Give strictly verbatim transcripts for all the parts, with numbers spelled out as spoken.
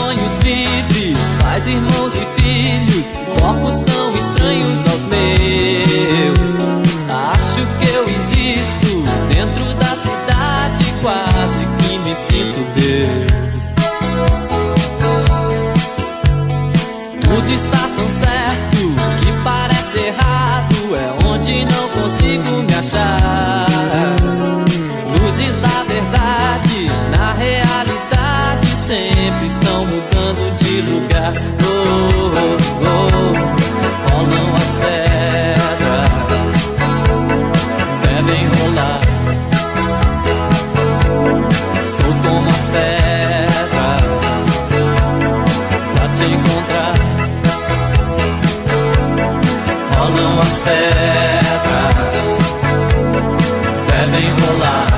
sonhos livres, pais, irmãos e filhos, corpos tão estranhos aos meus. Acho que eu existo dentro da cidade, quase que me sinto Deus. Tudo está tão certo que parece errado, é onde não consigo me achar. Luzes da verdade, na realidade, sempre estão mudando de lugar. Oh, oh, oh, rolam as pedras, devem rolar. Sou como as pedras pra te encontrar. Rolam as pedras, devem rolar.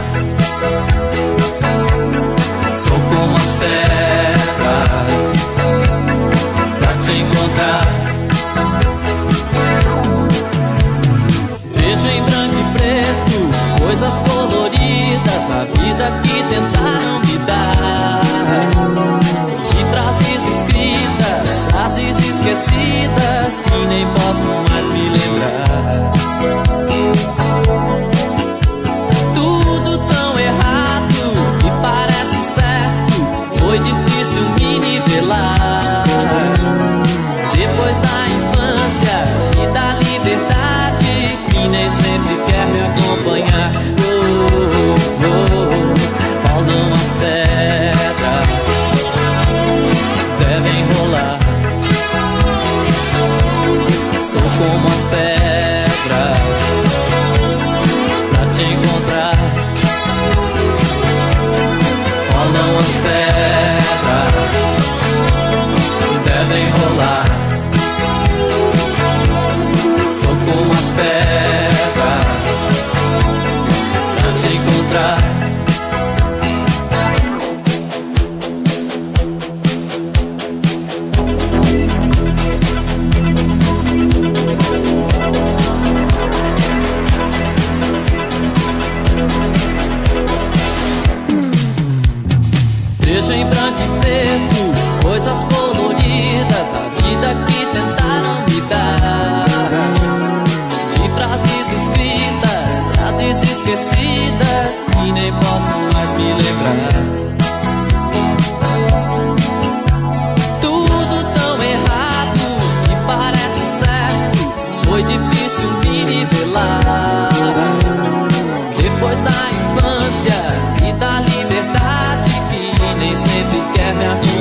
Sou como as pedras pra te encontrar. Vejo em branco e preto coisas coloridas na vida que tentaram me dar. De frases escritas, frases esquecidas que nem posso mais me lembrar. Tudo tão errado que parece certo, foi difícil me nivelar. Depois da infância e da liberdade, que nem sempre quer me acompanhar. Oh, oh, oh, rolam as pedras, devem rolar. Sou como as pedras pra te encontrar. Rolam as pedras, devem rolar. Sou como as pedras pra te encontrar. Vejo em branco e preto coisas coloridas da vida que tentaram me dar. De frases escritas, frases esquecidas que nem posso mais me lembrar. Tudo tão errado que parece certo, foi difícil me nivelar. Depois da infância e da liberdade, que nem sempre quer me acompanhar.